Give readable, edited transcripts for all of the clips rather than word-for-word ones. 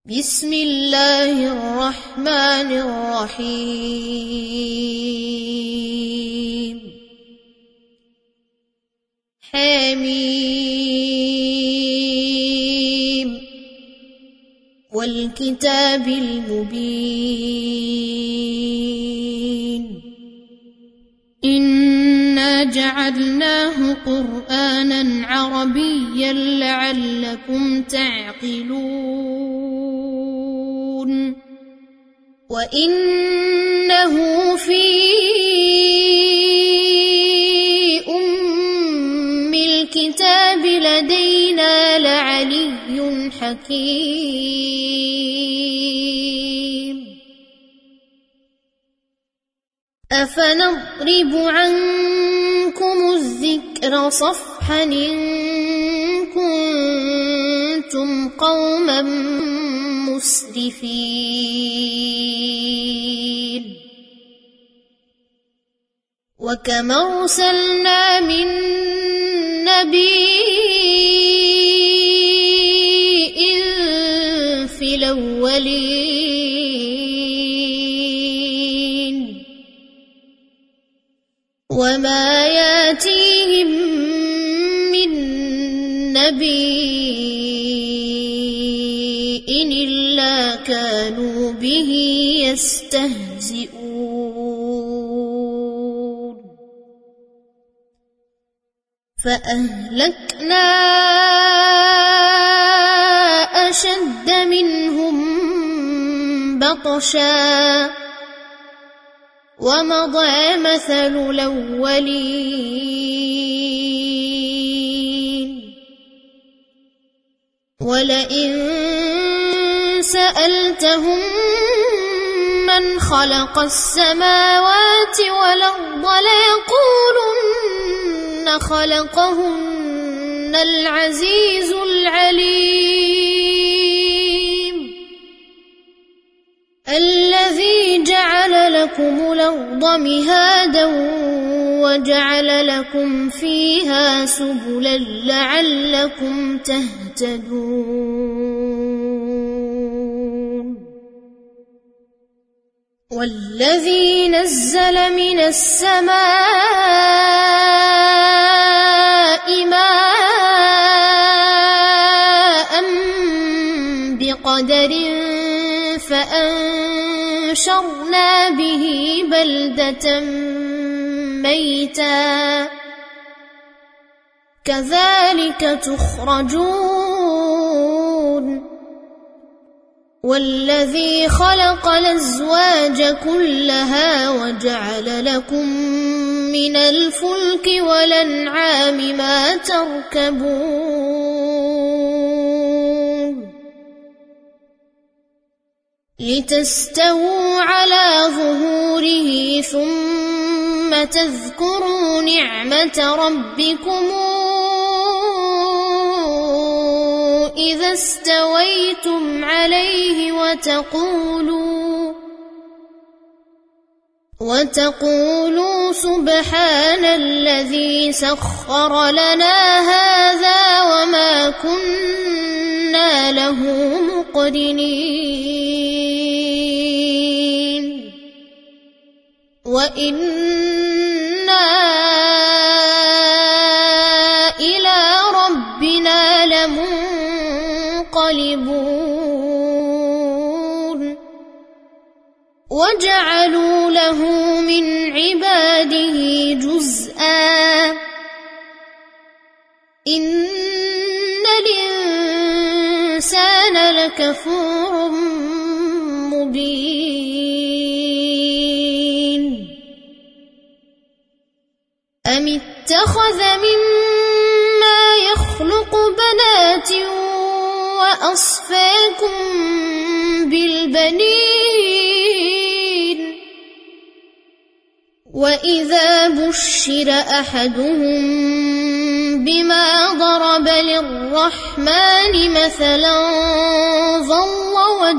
بسم الله الرحمن الرحيم حميم والكتاب المبين إنا جعلناه قرآنا عربيا لعلكم تعقلون وإنه في أم الكتاب لدينا لعلي حكيم أفنضرب عنكم الذكر صفحا إن كنتم قوما مسرفين وكم أرسلنا من نبي في الأولين وما ياتيهم من نبي إلا كانوا به يستهزئون فأهلكنا أشد منهم بطشا ومضى مثل الأولين ولئن سألتهم من خلق السماوات والأرض ليقولن خلقهن العزيز العليم الذي جعل لكم الأرض مهادا وجعل لكم فيها سبلا لعلكم تهتدون والذي نزل من السماء ماء بقدر فأنشرنا به بلدة ميتا كذلك تخرجون والذي خلق الأزواج كلها وجعل لكم من الفلك والأنعام ما تركبون لتستووا على ظهوره ثم تذكروا نعمة ربكم إذا استويتم عليه وتقولوا سبحان الذي سخر لنا هذا وما كنا له مقرنين وإنا إلى ربنا لمنقلبون وجعلوا له من عباده جزءا إن الإنسان لكفور مبين أم اتخذ مما يخلق بنات وأصفاكم بالبنين وإذا بشر أحدهم بما ضرب للرحمن مثلا ظل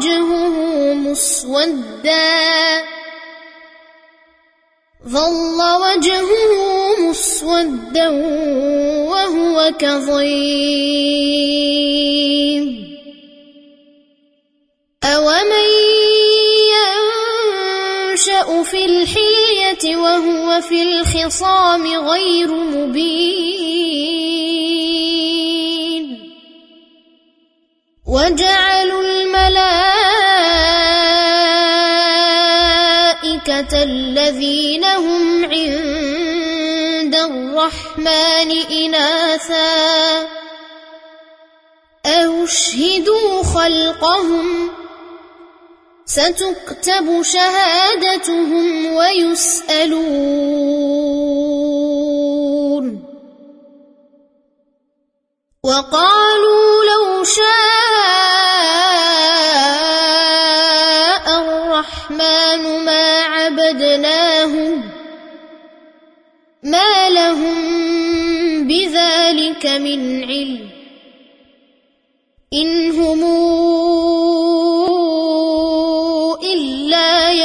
وجهه مسودا وهو وهو كظيم ينشأ في الحلية وهو في الخصام غير مبين وجعلوا الملائكة الذين هم عند الرحمن إناثا أشهدوا خلقهم ستكتب شهادتهم ويسألون وقالوا لو شاء الرحمن ما عبدناهم ما لهم بذلك من علم إن هم إلا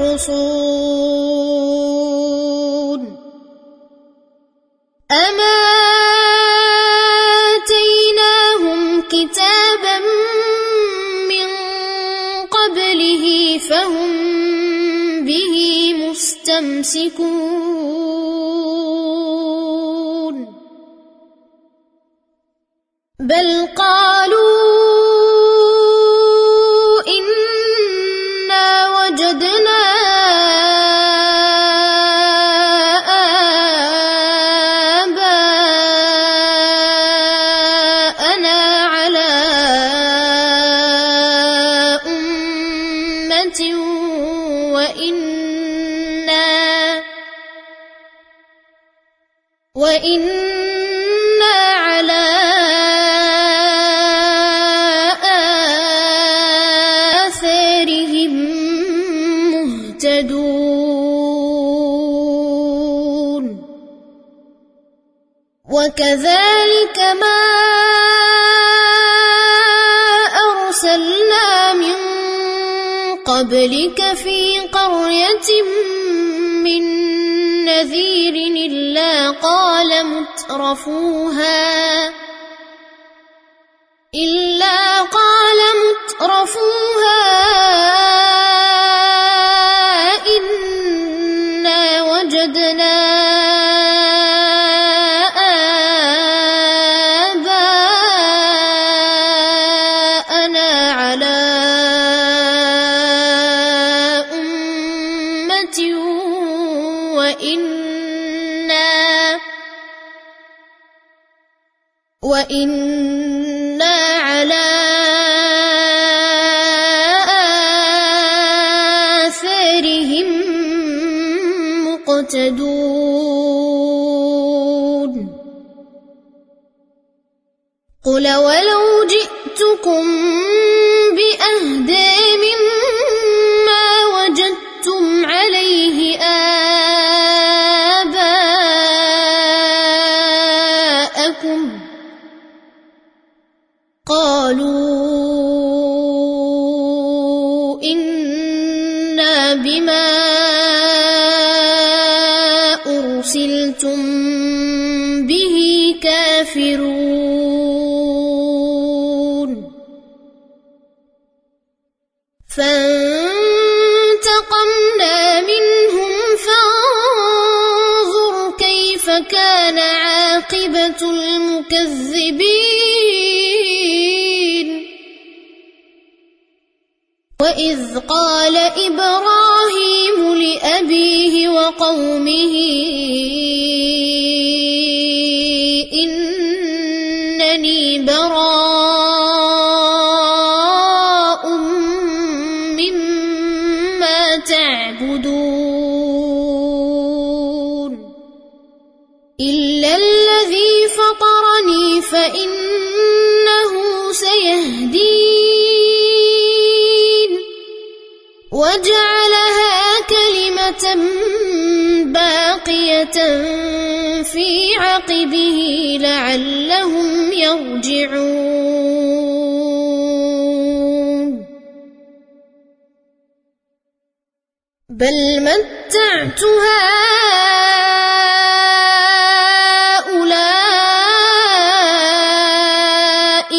يخرصون أما آتيناهم كتابا من قبله فهم به مستمسكون بل قالوا إنا وجدنا آباءنا على أمة وإنا على آثارهم مهتدون وكذلك ما أرسلنا من قبلك في قرية من نذير إلا قال مترفوها إنا وجدنا آباءنا على أمة وإنا على آثارهم مقتدون قل ولو جئتكم بأهدى مما وجدتم عليه آباءكم قالوا إنا بما أرسلتم به كافرون فانتقمنا منهم فانظر كيف كان عاقبة المكذبين وإذ قال إبراهيم لأبيه وقومه إنني براء مما تعبدون إلا الذي فطرني فإنه سيهدين وجعلها كلمة باقية في عقبه لعلهم يرجعون بل متعت هؤلاء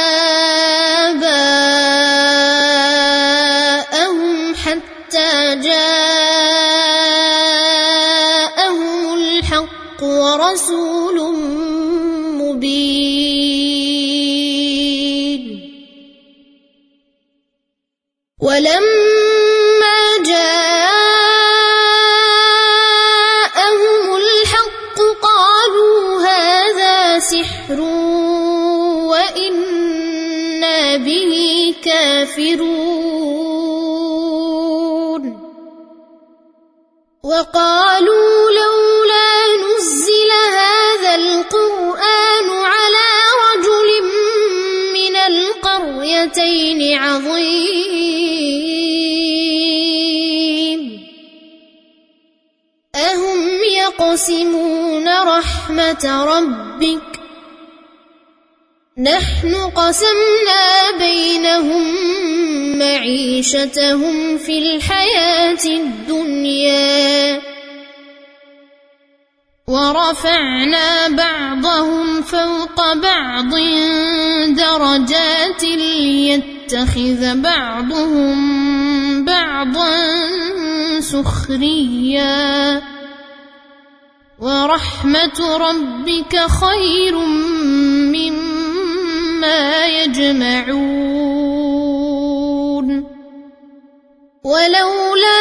وآباءهم حتى رسول مبين. ولما جاءهم الحق قالوا هذا سحر وإنا به كافرون. وقالوا لولا نزل هذا القرآن على رجل من القريتين عظيم أهم يقسمون رحمة ربك نحن قسمنا بينهم معيشتهم في الحياة الدنيا ورفعنا بعضهم فوق بعض درجات ليتخذ بعضهم بعضا سخريا ورحمة ربك خير مما يجمعون. ولولا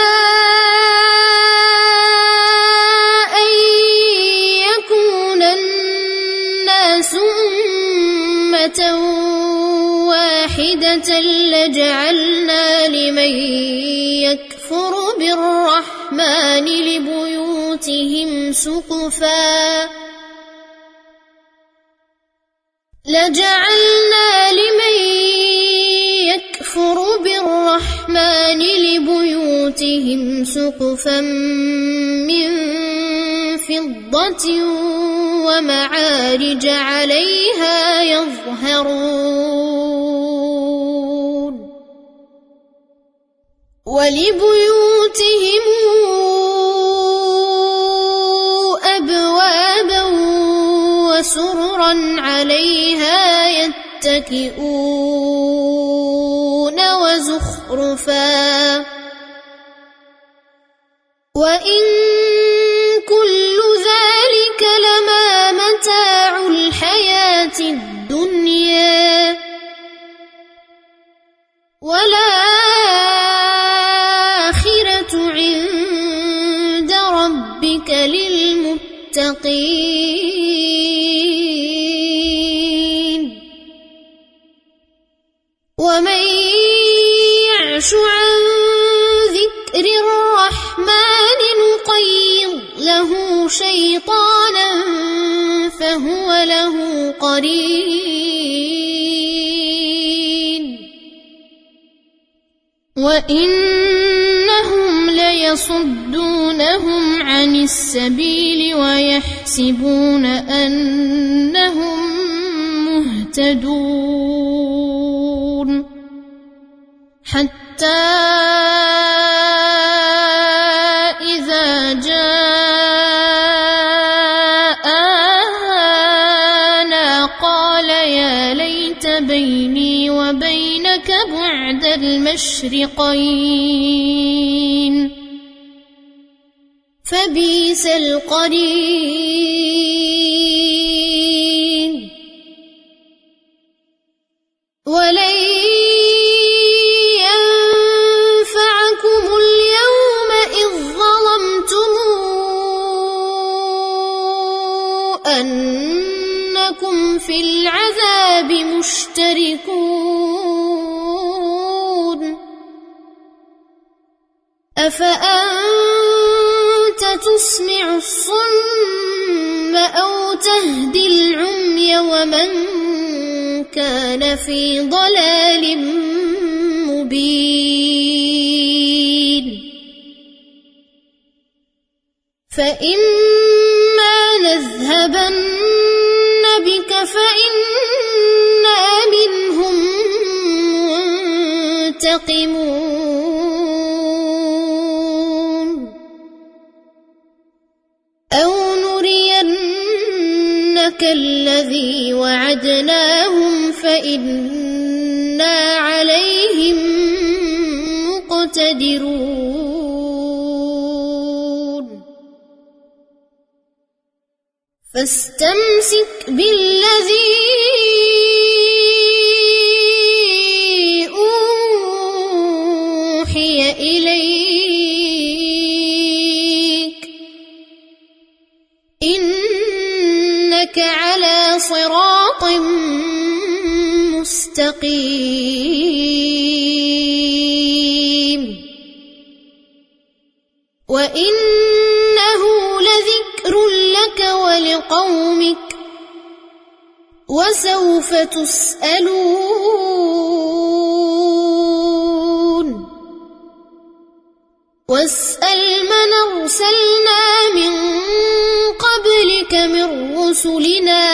أن يكون الناس أمة واحدة لجعلنا لمن يكفر بالرحمن لبيوتهم سقفا من فضة ومعارج عليها يظهرون. ولبيوتهم أبوابا وسررا عليها يتكئون وزخرفا وإن كل ذلك لما متاع الحياة الدنيا والآخرة عند ربك للمتقين. ومن يعش عن ذكر الرحمن نقيض له شيطانا فهو له قرين وإنهم ليصدونهم عن السبيل ويحسبون أنهم مهتدون حتى إذا جاءنا قال يا ليت بيني وبينك بعد المشرقين فبئس القرين. ولن ينفعكم اليوم إذ ظلمتم أنكم في العذاب مشتركون. أفأنت تسمع الصم أو تهدي العمي ومن كان في ضلال مبين. فإما نذهبن بك فإنا منهم منتقمون أو نرينك الذي وعدناهم فإنا عليهم مقتدرون. فاستمسك بالذي أوحي إليك إنك على صراط مستقيم وإنه لذكر لك ولقومك وسوف تسألون واسأل من أرسلنا من قبلك من رسلنا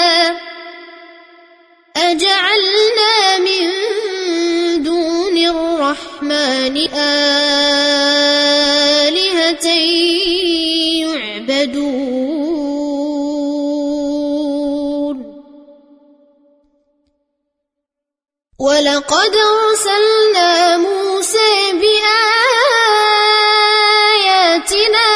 أجعلنا من دون الرحمن آلهة يعبدون ولقد أرسلنا موسى بآياتنا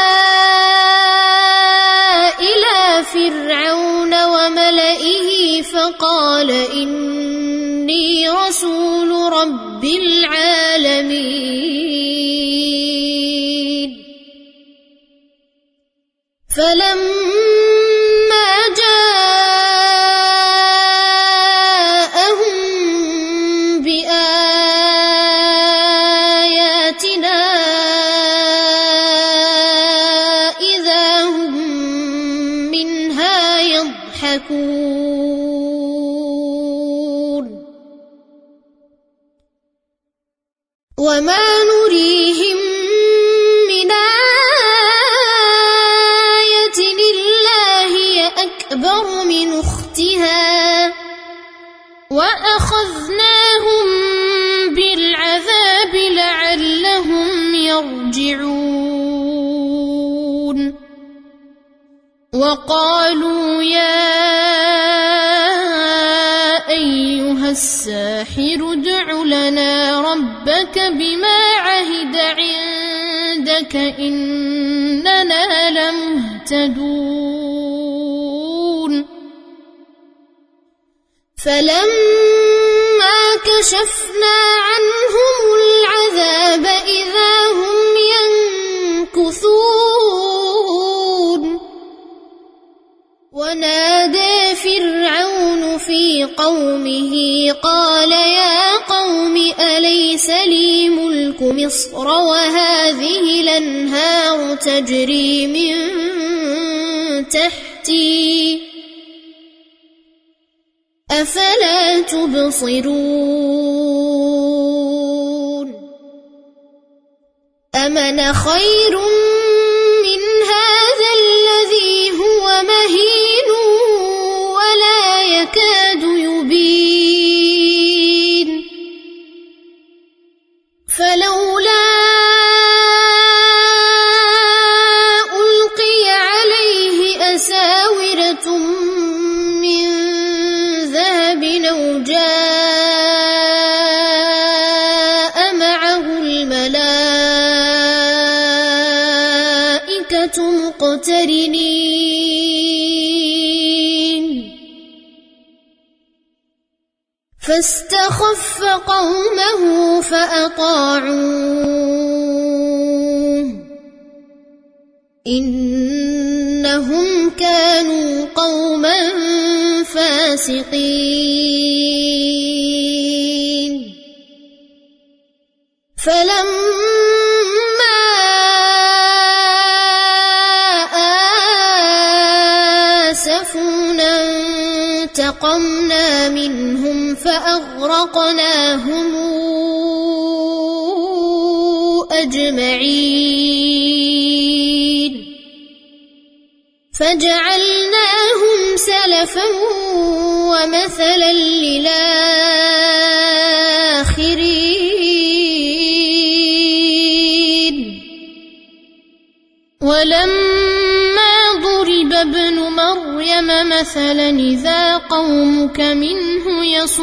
إلى فرعون وملئه فقال إني رسول رب العالمين فلما جاءهم بآياتنا إذا هم منها يضحكون وما نريهم من آية إلا هي أكبر من أختها وأخذناهم بالعذاب لعلهم يرجعون وقالوا يا أيها الساحر ادع لنا ربك بما عهد عندك إننا لمهتدون فلما كشفنا عنهم العذاب إذا هم ينكثون ونادى فرعون في قومه قال يا قوم أليس لي ملك مصر وهذه الأنهار تجري من تحتي أفلا تبصرون أمن خير من هذا الذي هو مهين ولا يكاد يبين فلولا ألقي عليه أساورة من ذهب أو جاء معه الملائكة مقترنين فاستخف قومه فأطاعوه إنهم كانوا قوما فاسقين فلما آسفونا انتقمنا منهم فأغرقناهم أجمعين فجعلناهم سلفا ومثلا للآخرين ولما ضرب ابن مريم مثلا إذا قومك منه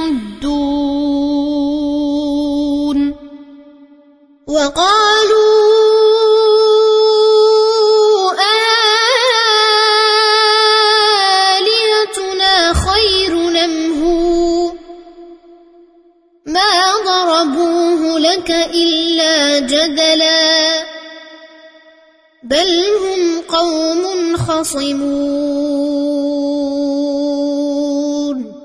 يصدون وقالوا ما ضربوه لك إلا جدلا بل هم قوم خصمون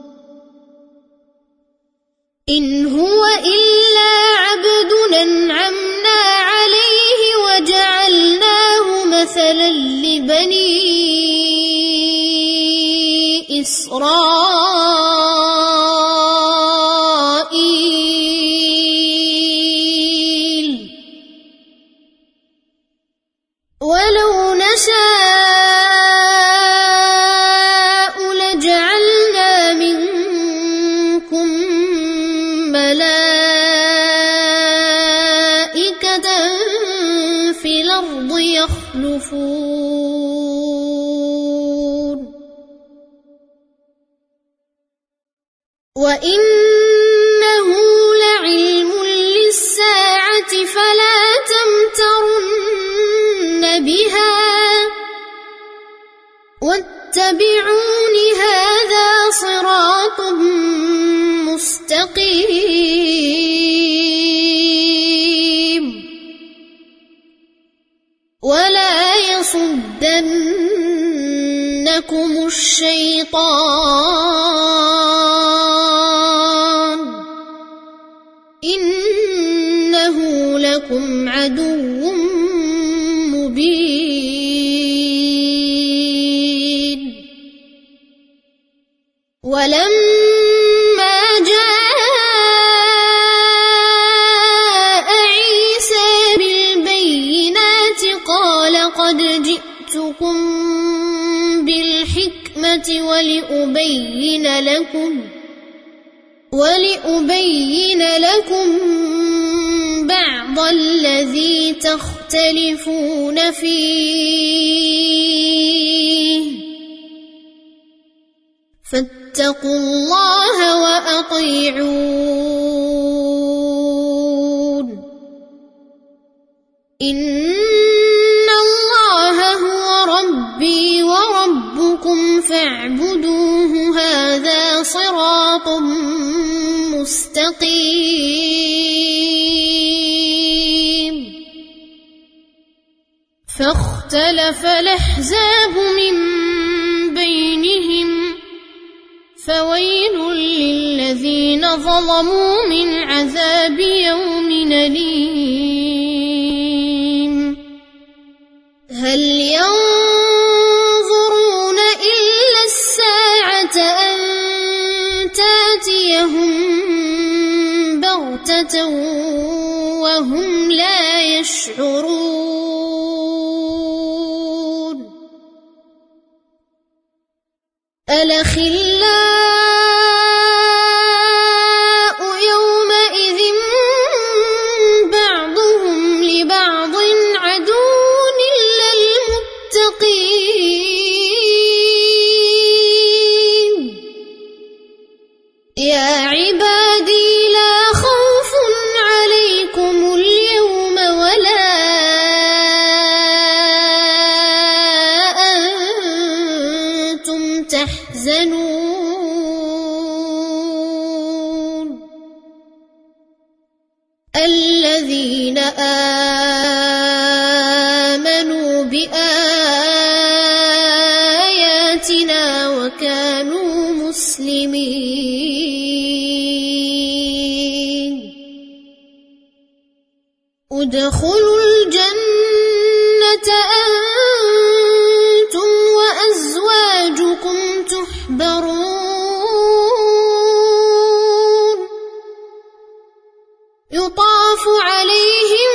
إن هو إلا عبد أنعمنا عليه وجعلناه مثلا لبني إسرائيل ولو نشاء لجعلنا منكم ملائكة في الأرض يخلفون وإنه لعلم للساعة فلا تمترن بها واتبعون هذا صراط مستقيم ولا يصدنكم الشيطان إنه لكم عدو مبين ولما جاء عيسى بالبينات قال قد جئتكم بالحكمة ولأبين لكم بعض الذي تختلفون فيه فاتقوا الله وأطيعون إن الله هو ربي وربكم فاعبدوه هذا صراط مستقيم فاختلف الأحزاب من بينهم فويل للذين ظلموا من عذاب يوم أليم هل ينظرون إلا الساعة أن تأتيهم بغتة وهم لا يشعرون الأخلاء يومئذ بعضهم لبعض عدو إلا المتقين يا عبادي لا خوف عليكم اليوم ولا أنتم تحزنون الذين آمنوا بآياتنا وكانوا مسلمين ادخلوا الجنة أنتم وأزواجكم تحبرون يطاف عليهم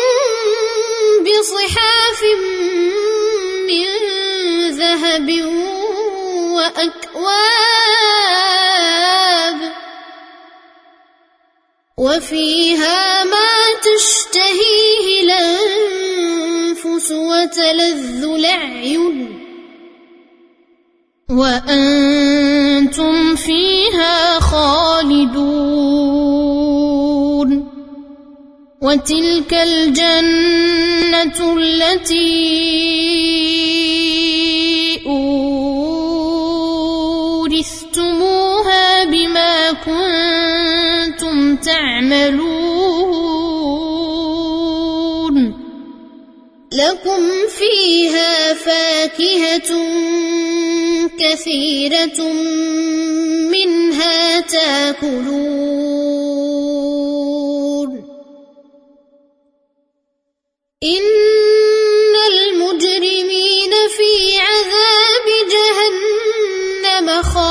بصحاف من ذهب وأكواب وفيها ما تشتهيه الأنفس وتلذ الأعين وأنتم فيها خالدون وتلك الجنة التي أورثتموها بما كنتم تعملون تعملون لكم فيها فاكهة كثيرة منها تاكلون إن المجرمين في عذاب جهنم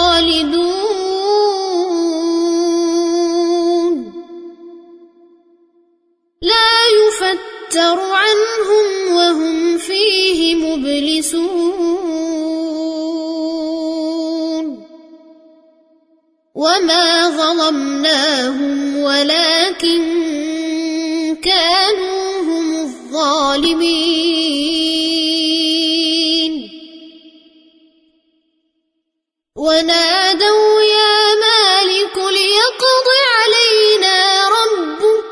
خالدون لا يفتر عنهم وهم فيه مبلسون وما ظلمناهم ولكن كانوا هم الظالمين ونادوا يا مالك ليقض علينا ربك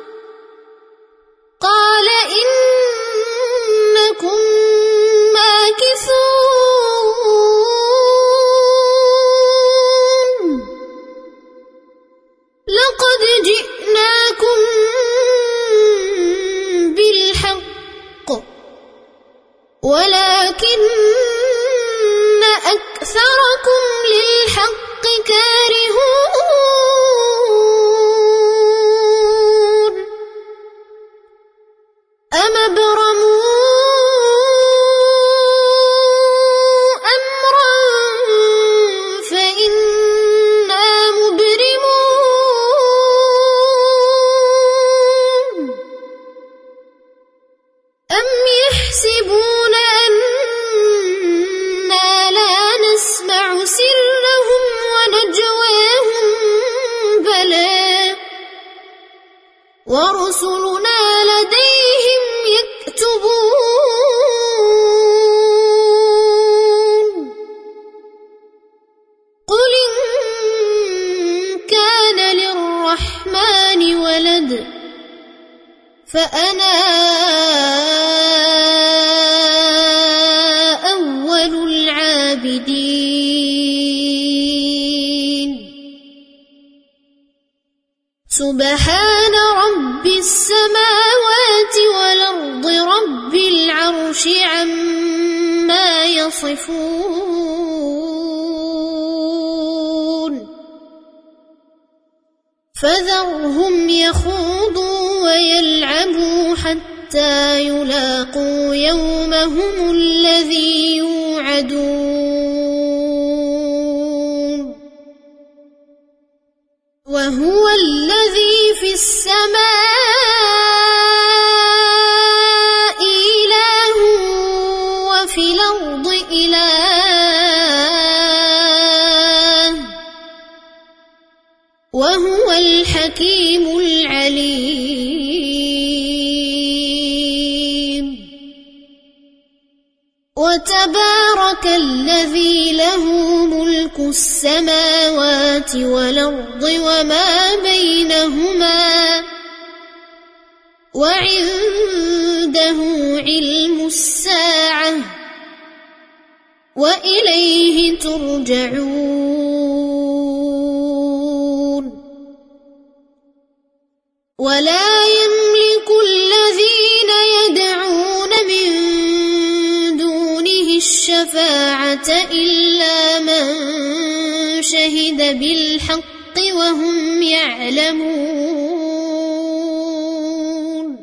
قال إنكم ماكثون لقد جئناكم بالحق ولكن أكثركم للحق كارهون أم ابرموا أمرا فإنا مبرمون أم يحسبون أنا لا نسمع سرهم ونجواهم بلى ورسلنا لديهم يكتبون قل إن كان للرحمن ولد فأنا أول العابدين سبحان رب السماوات والأرض رب العرش عما يصفون فذرهم يخوضوا ويلعبوا حتى يلاقوا يومهم الذي يوعدون وهو الذي في السماء إله وفي الأرض إله وهو الحكيم العليم وتبارك الذي له ملك السماوات والأرض وما بينهما وعنده علم الساعة وإليه ترجعون ولا يملك الذين يدعون من دونه الشفاعة إلا من شهد بالحق وهم يعلمون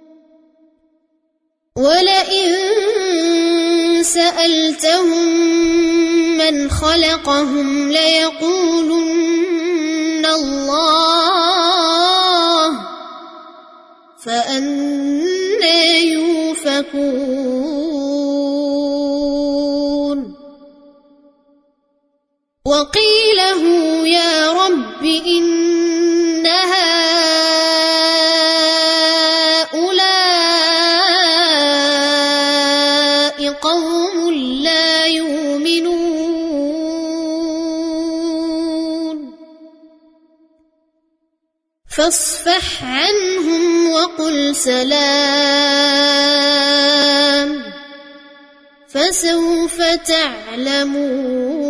ولئن سألتهم من خلقهم ليقولن الله فأنى يؤفكون وقيله يا رب إن هؤلاء قوم لا يؤمنون فاصفح عنهم وقل سلام فسوف تعلمون.